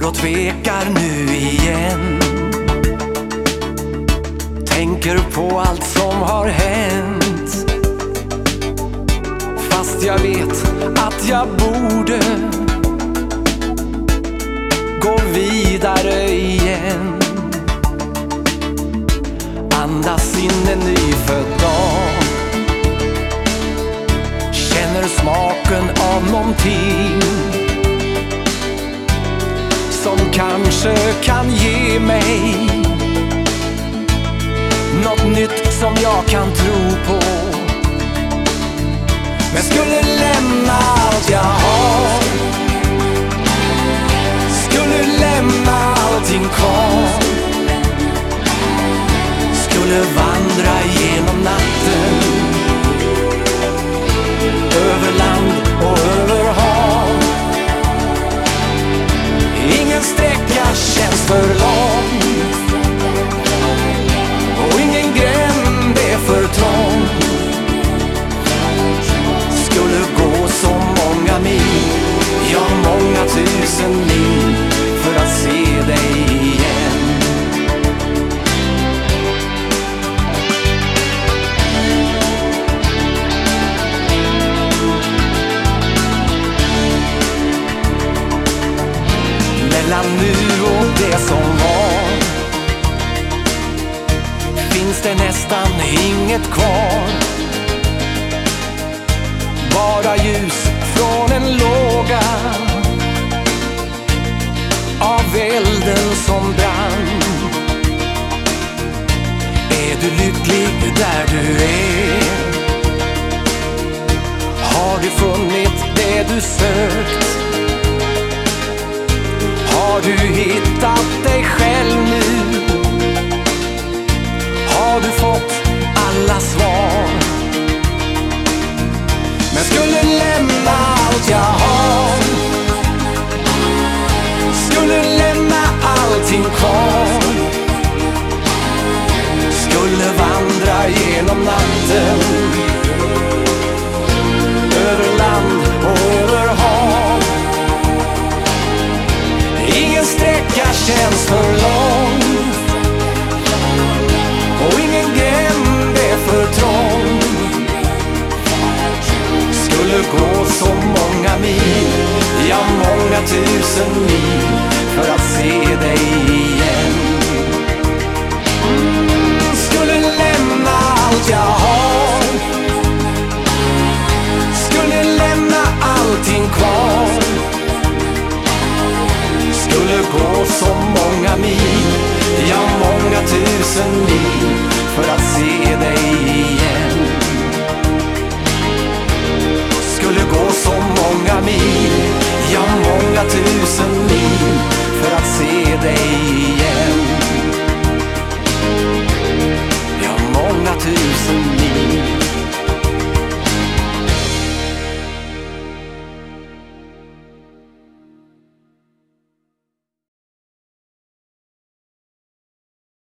står och tvekar nu igen. Tänker på allt som har hänt, fast jag vet att jag borde gå vidare igen. Andas in en nyfödd dag, känner smaken av någonting som kanske kan ge mig något nytt som jag kan tro på. Men skulle lämna allt jag har, skulle lämna allting kvar, skulle vandra genom natten, över land och över hav. Ingen sträcka känns för lång och ingen gränd är för trång. Skulle gå så många mil, ja många tusen mil, för att se dig igen. Mellan nu och det som var finns det nästan inget kvar. Bara ljus från en låga av elden som brann. Är du lycklig där du är? Har du funnit det du sökt? Har du hittat dig själv nu? Har du fått alla svar? Men skulle lämna allt jag har, skulle lämna allting kvar, skulle vandra genom natten, över land och över hav. Ingen sträcka känns för lång